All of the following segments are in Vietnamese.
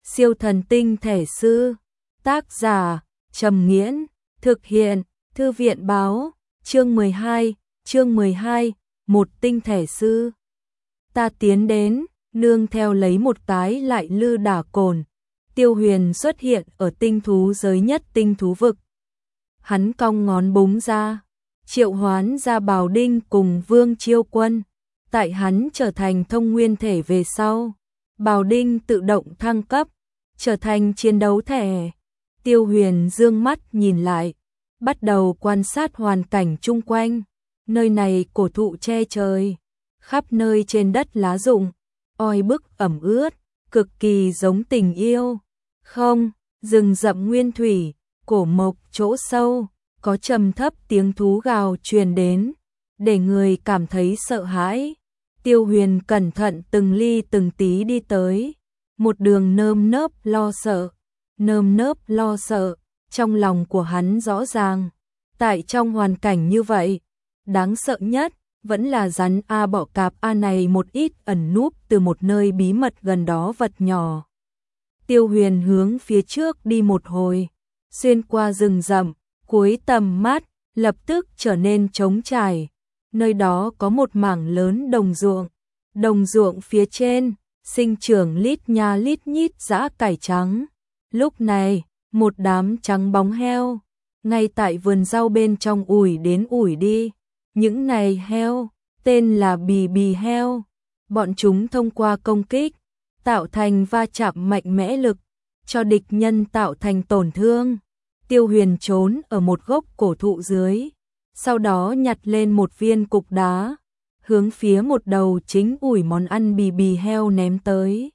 Siêu thần tinh thể sư. Tác giả Trầm Nghiễn. Thực hiện Thư viện báo. Chương 12, một tinh thể sư. Ta tiến đến, nương theo lấy một cái lại lư đả cồn. Tiêu Huyền xuất hiện ở tinh thú giới nhất tinh thú vực. Hắn cong ngón búng ra, triệu hoán ra Bào Đinh cùng Vương Chiêu Quân. Tại hắn trở thành thông nguyên thể về sau, Bào Đinh tự động thăng cấp, trở thành chiến đấu thể. Tiêu Huyền dương mắt nhìn lại, bắt đầu quan sát hoàn cảnh chung quanh. Nơi này cổ thụ che trời, khắp nơi trên đất lá rụng, oi bức ẩm ướt, cực kỳ giống tình yêu. Không, rừng rậm nguyên thủy, cổ mộc chỗ sâu, có trầm thấp tiếng thú gào truyền đến, để người cảm thấy sợ hãi. Tiêu Huyền cẩn thận từng ly từng tí đi tới, một đường nơm nớp lo sợ, trong lòng của hắn rõ ràng. Tại trong hoàn cảnh như vậy, đáng sợ nhất vẫn là rắn A bọ cạp A này một ít ẩn núp từ một nơi bí mật gần đó vật nhỏ. Tiêu Huyền hướng phía trước đi một hồi, xuyên qua rừng rậm, cuối tầm mắt lập tức trở nên trống trải. Nơi đó có một mảng lớn đồng ruộng phía trên sinh trưởng lít nha lít nhít dã cải trắng. Lúc này, một đám trắng bóng heo ngay tại vườn rau bên trong ủi đến ủi đi. Những này heo tên là bì heo. Bọn chúng thông qua công kích tạo thành va chạm mạnh mẽ lực, cho địch nhân tạo thành tổn thương. Tiêu Huyền trốn ở một gốc cổ thụ dưới, sau đó nhặt lên một viên cục đá, hướng phía một đầu chính ủi món ăn bì heo ném tới.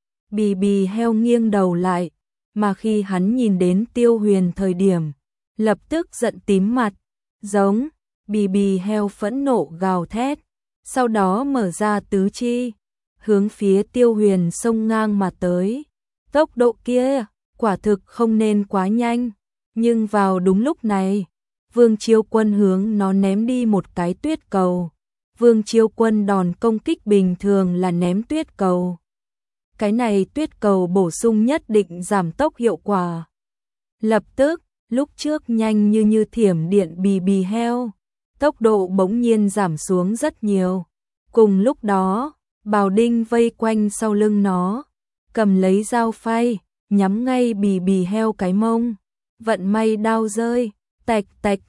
Bì heo nghiêng đầu lại, mà khi hắn nhìn đến Tiêu Huyền thời điểm, lập tức giận tím mặt, giống. Bì heo phẫn nộ gào thét, sau đó mở ra tứ chi, hướng phía Tiêu Huyền xông ngang mà tới. Tốc độ kia quả thực không nên quá nhanh, nhưng vào đúng lúc này, Vương Chiêu Quân hướng nó ném đi một cái tuyết cầu. Vương Chiêu Quân đòn công kích bình thường là ném tuyết cầu. Cái này tuyết cầu bổ sung nhất định giảm tốc hiệu quả. Lập tức, lúc trước nhanh như thiểm điện bì heo, tốc độ bỗng nhiên giảm xuống rất nhiều. Cùng lúc đó, Bào Đinh vây quanh sau lưng nó, cầm lấy dao phay, nhắm ngay bì heo cái mông. Vận may đao rơi, tạch,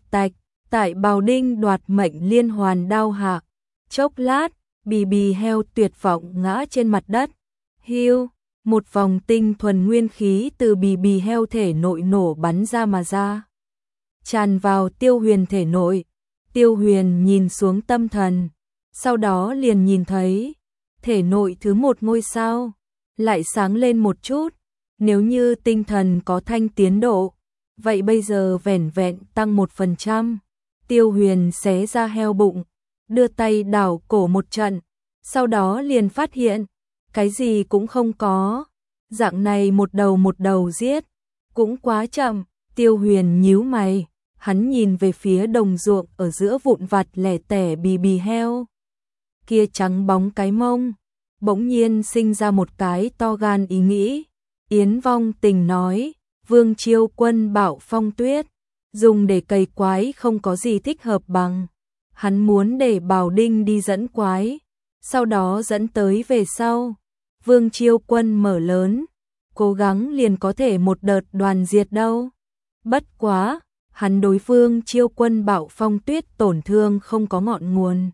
tại Bào Đinh đoạt mệnh liên hoàn đao hạ. Chốc lát, bì heo tuyệt vọng ngã trên mặt đất. Hiu, một vòng tinh thuần nguyên khí từ bì heo thể nội nổ bắn ra mà ra, tràn vào Tiêu Huyền thể nội. Tiêu Huyền nhìn xuống tâm thần, sau đó liền nhìn thấy thể nội thứ một ngôi sao lại sáng lên một chút. Nếu như tinh thần có thanh tiến độ, vậy bây giờ vẻn vẹn tăng 1%. Tiêu Huyền xé ra heo bụng, đưa tay đảo cổ một trận, sau đó liền phát hiện cái gì cũng không có. Dạng này một đầu giết cũng quá chậm. Tiêu Huyền nhíu mày, hắn nhìn về phía đồng ruộng ở giữa vụn vặt lẻ tẻ bì heo. Kia trắng bóng cái mông, bỗng nhiên sinh ra một cái to gan ý nghĩ. Yến Vong Tình nói, Vương Chiêu Quân bảo phong tuyết, dùng để cày quái không có gì thích hợp bằng. Hắn muốn để Bào Đinh đi dẫn quái, sau đó dẫn tới về sau. Vương Chiêu Quân mở lớn, cố gắng liền có thể một đợt đoàn diệt đâu. Bất quá, hắn đối Vương Chiêu Quân bạo phong tuyết tổn thương không có ngọn nguồn.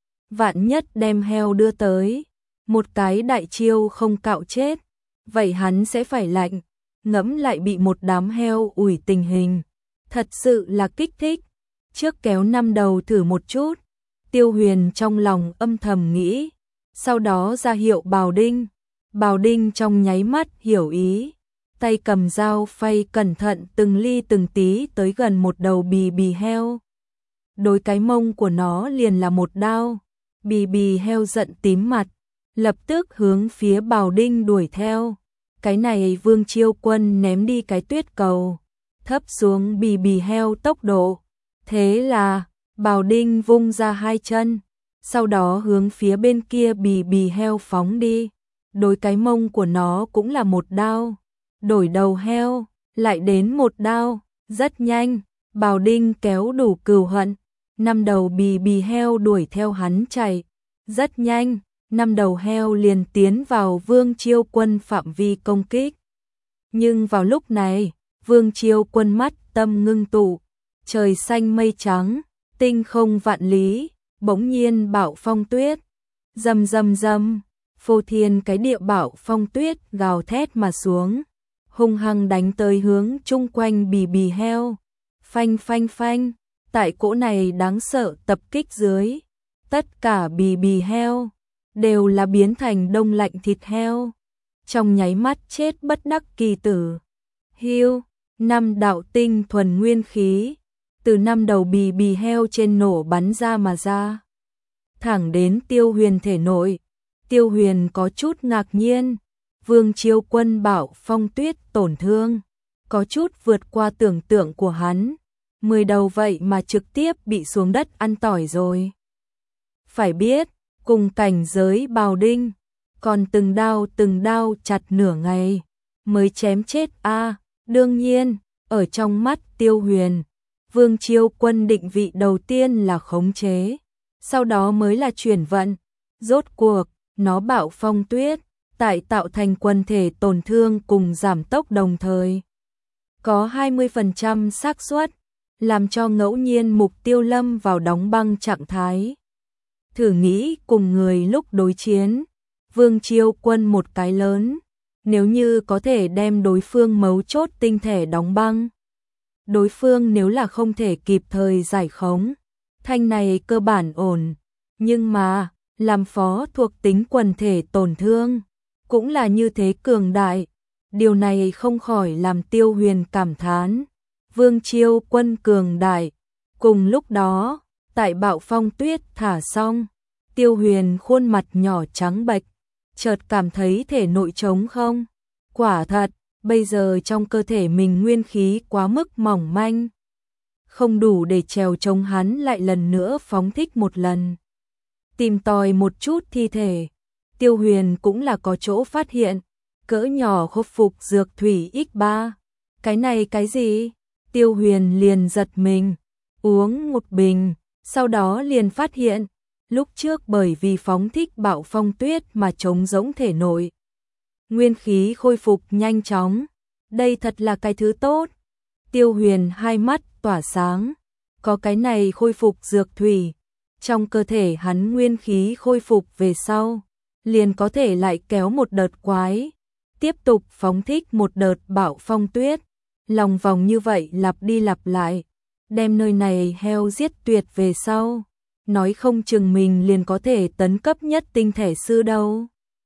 Vạn nhất đem heo đưa tới, một cái đại chiêu không cạo chết, vậy hắn sẽ phải lạnh. Ngẫm lại bị một đám heo ủi tình hình, thật sự là kích thích. Trước kéo 5 đầu thử một chút. Tiêu Huyền trong lòng âm thầm nghĩ, sau đó ra hiệu Bào Đinh. Bào Đinh trong nháy mắt hiểu ý, tay cầm dao phay cẩn thận từng ly từng tí tới gần một đầu bì heo. Đối cái mông của nó liền là một đao. Bì heo giận tím mặt, lập tức hướng phía Bào Đinh đuổi theo. Cái này Vương Chiêu Quân ném đi cái tuyết cầu, thấp xuống bì heo tốc độ. Thế là, Bào Đinh vung ra hai chân, sau đó hướng phía bên kia bì heo phóng đi. đối cái mông của nó cũng là một đao, đổi đầu heo, lại đến một đao, rất nhanh, Bào Đinh kéo đủ cừu hận, 5 đầu bì heo đuổi theo hắn chạy, rất nhanh, 5 đầu heo liền tiến vào Vương Chiêu Quân phạm vi công kích. Nhưng vào lúc này, Vương Chiêu Quân mắt tâm ngưng tụ, trời xanh mây trắng, tinh không vạn lý, bỗng nhiên bão phong tuyết, rầm rầm rầm, phô thiên cái địa bão phong tuyết gào thét mà xuống, hung hăng đánh tới hướng chung quanh bì heo, phanh phanh phanh, tại cỗ này đáng sợ tập kích dưới, tất cả bì heo đều là biến thành đông lạnh thịt heo, trong nháy mắt chết bất đắc kỳ tử. Hưu, 5 đạo tinh thuần nguyên khí từ 5 đầu bì heo trên nổ bắn ra mà ra, thẳng đến Tiêu Huyền thể nội. Tiêu Huyền có chút ngạc nhiên, Vương Chiêu Quân bão phong tuyết tổn thương có chút vượt qua tưởng tượng của hắn, 10 đầu vậy mà trực tiếp bị xuống đất ăn tỏi rồi. Phải biết, cùng cảnh giới Bào Đinh, còn từng đao chặt nửa ngày mới chém chết a. Đương nhiên, ở trong mắt Tiêu Huyền, Vương Chiêu Quân định vị đầu tiên là khống chế, sau đó mới là chuyển vận. Rốt cuộc, nó bạo phong tuyết, tại tạo thành quần thể tổn thương cùng giảm tốc đồng thời. Có 20% xác suất, làm cho ngẫu nhiên mục tiêu lâm vào đóng băng trạng thái. Thử nghĩ cùng người lúc đối chiến, Vương Chiêu Quân một cái lớn, nếu như có thể đem đối phương mấu chốt tinh thể đóng băng. Đối phương nếu là không thể kịp thời giải khống, thanh này cơ bản ổn, nhưng mà, làm phó thuộc tính quần thể tổn thương, cũng là như thế cường đại. Điều này không khỏi làm Tiêu Huyền cảm thán, Vương Chiêu Quân cường đại. Cùng lúc đó, tại bạo phong tuyết thả xong, Tiêu Huyền khuôn mặt nhỏ trắng bệch, chợt cảm thấy thể nội trống không. Quả thật, bây giờ trong cơ thể mình nguyên khí quá mức mỏng manh, không đủ để trèo chống hắn lại lần nữa phóng thích một lần. Tìm tòi một chút thi thể, Tiêu Huyền cũng là có chỗ phát hiện, cỡ nhỏ khôi phục dược thủy X3. Cái này cái gì? Tiêu Huyền liền giật mình, uống một bình, sau đó liền phát hiện, lúc trước bởi vì phóng thích bạo phong tuyết mà trống rỗng thể nội. Nguyên khí khôi phục nhanh chóng, đây thật là cái thứ tốt. Tiêu Huyền hai mắt tỏa sáng, có cái này khôi phục dược thủy, trong cơ thể hắn nguyên khí khôi phục về sau, liền có thể lại kéo một đợt quái, tiếp tục phóng thích một đợt bạo phong tuyết, lòng vòng như vậy lặp đi lặp lại, đem nơi này heo giết tuyệt về sau, nói không chừng mình liền có thể tấn cấp nhất tinh thể sư đâu.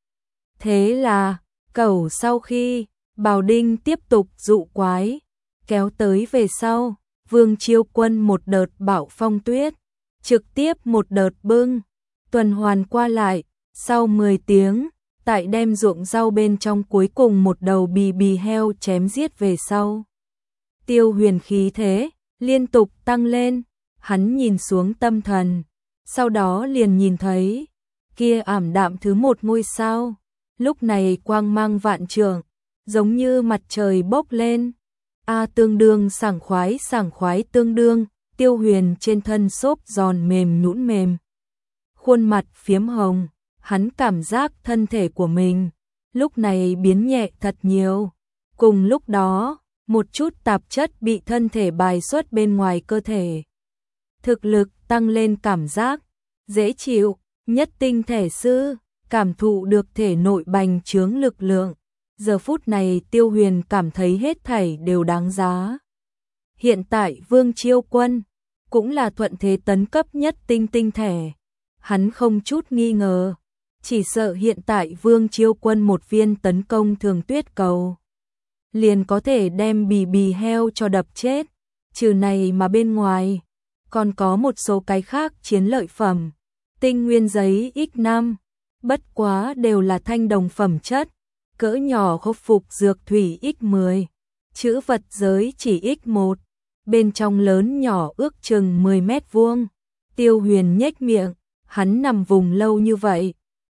Thế là, cẩu sau khi Bào Đinh tiếp tục dụ quái, kéo tới về sau, Vương Chiêu Quân một đợt bạo phong tuyết, trực tiếp một đợt bưng, tuần hoàn qua lại, sau 10 tiếng, tại đem ruộng rau bên trong cuối cùng một đầu bì heo chém giết về sau. Tiêu Huyền khí thế, liên tục tăng lên, hắn nhìn xuống tâm thần, sau đó liền nhìn thấy, kia ảm đạm thứ một ngôi sao, lúc này quang mang vạn trượng, giống như mặt trời bốc lên. Tương đương sảng khoái tương đương, Tiêu Huyền trên thân xốp giòn mềm nhũn mềm. Khuôn mặt phiếm hồng, hắn cảm giác thân thể của mình, lúc này biến nhẹ thật nhiều. Cùng lúc đó, một chút tạp chất bị thân thể bài xuất bên ngoài cơ thể. Thực lực tăng lên cảm giác, dễ chịu, nhất tinh thể sư, cảm thụ được thể nội bành trướng lực lượng. Giờ phút này Tiêu Huyền cảm thấy hết thảy đều đáng giá. Hiện tại Vương Chiêu Quân cũng là thuận thế tấn cấp nhất tinh thể. Hắn không chút nghi ngờ, chỉ sợ hiện tại Vương Chiêu Quân một viên tấn công thường tuyết cầu, liền có thể đem bì heo cho đập chết. Trừ này mà bên ngoài, còn có một số cái khác chiến lợi phẩm. Tinh nguyên giấy X5, bất quá đều là thanh đồng phẩm chất. Cỡ nhỏ khôi phục dược thủy X10, chữ vật giới chỉ X1, bên trong lớn nhỏ ước chừng 10 mét vuông. Tiêu Huyền nhếch miệng, hắn nằm vùng lâu như vậy,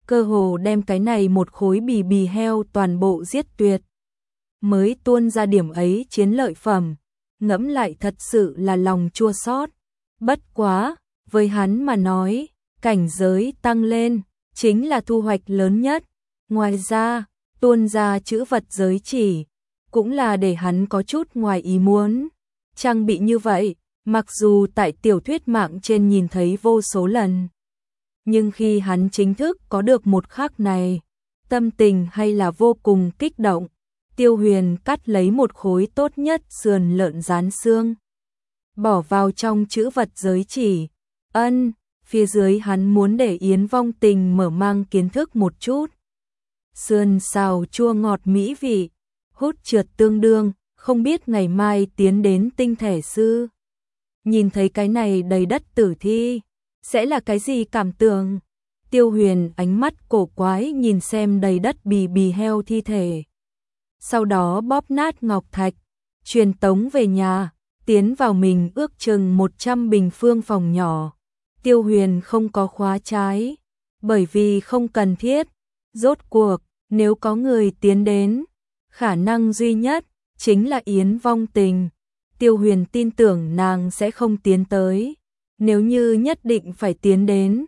cơ hồ đem cái này một khối bì heo toàn bộ giết tuyệt. Mới tuôn ra điểm ấy chiến lợi phẩm, ngẫm lại thật sự là lòng chua xót. Bất quá, với hắn mà nói, cảnh giới tăng lên, chính là thu hoạch lớn nhất. Ngoài ra, tuôn ra chữ vật giới chỉ, cũng là để hắn có chút ngoài ý muốn. Trang bị như vậy, mặc dù tại tiểu thuyết mạng trên nhìn thấy vô số lần, nhưng khi hắn chính thức có được một khắc này, tâm tình hay là vô cùng kích động. Tiêu Huyền cắt lấy một khối tốt nhất sườn lợn rán xương, bỏ vào trong chữ vật giới chỉ. Phía dưới hắn muốn để Yến Vong Tình mở mang kiến thức một chút. Sườn xào chua ngọt mỹ vị, hút trượt tương đương, không biết ngày mai tiến đến tinh thể sư. Nhìn thấy cái này đầy đất tử thi, sẽ là cái gì cảm tưởng? Tiêu Huyền ánh mắt cổ quái nhìn xem đầy đất bì heo thi thể. Sau đó bóp nát ngọc thạch, truyền tống về nhà, tiến vào mình ước chừng 100 bình phương phòng nhỏ. Tiêu Huyền không có khóa trái, bởi vì không cần thiết. Rốt cuộc, nếu có người tiến đến, khả năng duy nhất chính là Yến Vong Tình. Tiêu Huyền tin tưởng nàng sẽ không tiến tới. Nếu như nhất định phải tiến đến,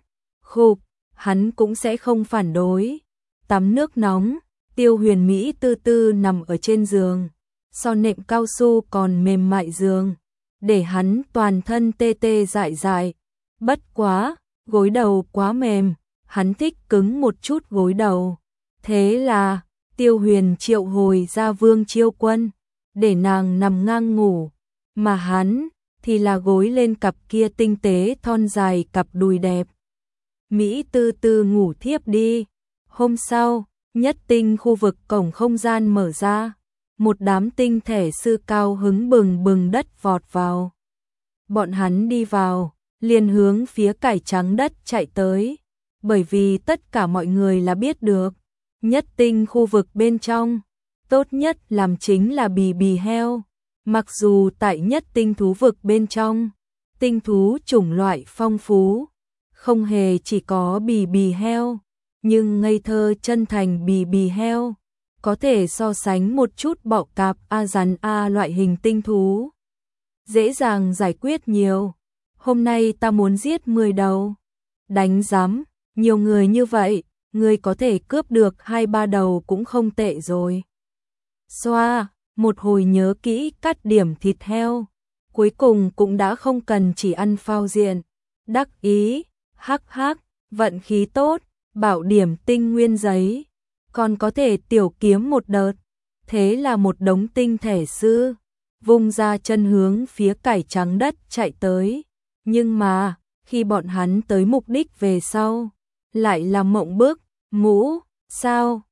hắn cũng sẽ không phản đối. Tắm nước nóng, Tiêu Huyền Mỹ tư tư nằm ở trên giường, so nệm cao su còn mềm mại giường, để hắn toàn thân tê tê dại dại. Bất quá, gối đầu quá mềm, hắn thích cứng một chút gối đầu. Thế là, Tiêu Huyền triệu hồi ra Vương Chiêu Quân, để nàng nằm ngang ngủ, mà hắn thì là gối lên cặp kia tinh tế thon dài cặp đùi đẹp. Mỹ tư tư ngủ thiếp đi. Hôm sau, Nhất Tinh khu vực cổng không gian mở ra, một đám tinh thể sư cao hứng bừng bừng đất vọt vào. Bọn hắn đi vào, liền hướng phía cải trắng đất chạy tới, bởi vì tất cả mọi người là biết được, Nhất Tinh khu vực bên trong, tốt nhất làm chính là bì heo. Mặc dù tại Nhất Tinh thú vực bên trong, tinh thú chủng loại phong phú, không hề chỉ có bì heo, nhưng ngây thơ chân thành bì heo, có thể so sánh một chút bọ cạp rắn loại hình tinh thú. Dễ dàng giải quyết nhiều. Hôm nay ta muốn giết 10 đầu. Đánh giám, nhiều người như vậy, người có thể cướp được 2-3 đầu cũng không tệ rồi. Xoa, một hồi nhớ kỹ cắt điểm thịt heo, cuối cùng cũng đã không cần chỉ ăn phao diện. Đắc ý, hắc, vận khí tốt, bảo điểm tinh nguyên giấy, còn có thể tiểu kiếm một đợt. Thế là một đống tinh thể sư, vung ra chân hướng phía cải trắng đất chạy tới. Nhưng mà, khi bọn hắn tới mục đích về sau, lại là mộng bức. Mũ, sao,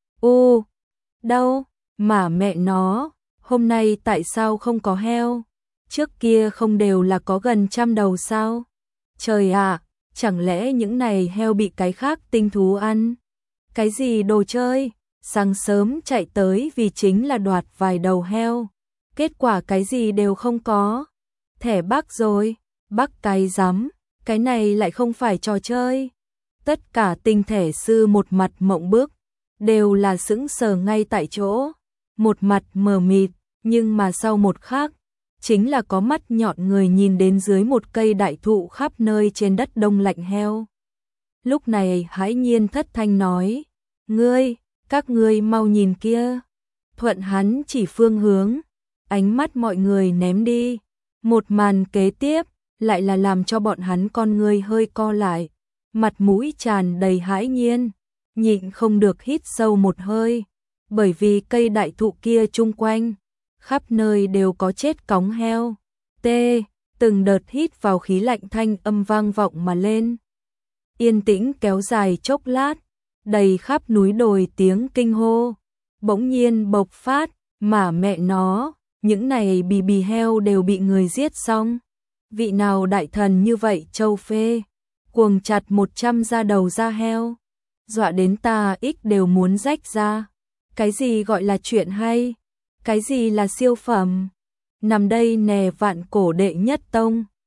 đâu, mà mẹ nó, hôm nay tại sao không có heo? Trước kia không đều là có gần 100 đầu sao? Trời ạ, chẳng lẽ những này heo bị cái khác tinh thú ăn? Cái gì đồ chơi? Sáng sớm chạy tới vì chính là đoạt vài đầu heo. Kết quả cái gì đều không có. Thẻ Bắc rồi, Bắc cái rắm, cái này lại không phải trò chơi. Tất cả tinh thể sư một mặt mộng bức, đều là sững sờ ngay tại chỗ, một mặt mờ mịt, nhưng mà sau một khắc, chính là có mắt nhọn người nhìn đến dưới một cây đại thụ khắp nơi trên đất đông lạnh heo. Lúc này Hãi Nhiên thất thanh nói, các ngươi mau nhìn kia. Thuận hắn chỉ phương hướng, ánh mắt mọi người ném đi. Một màn kế tiếp, lại là làm cho bọn hắn con người hơi co lại. Mặt mũi tràn đầy hãi nhiên, nhịn không được hít sâu một hơi, bởi vì cây đại thụ kia chung quanh, khắp nơi đều có chết cóng heo. Từng đợt hít vào khí lạnh thanh âm vang vọng mà lên. Yên tĩnh kéo dài chốc lát, đầy khắp núi đồi tiếng kinh hô, bỗng nhiên bộc phát, mà mẹ nó, những này bì heo đều bị người giết xong. Vị nào đại thần như vậy châu phê, cuồng chặt 100 da đầu da heo, dọa đến ta đều muốn rách ra. Cái gì gọi là chuyện hay, cái gì là siêu phẩm, nằm đây nè vạn cổ đệ nhất tông.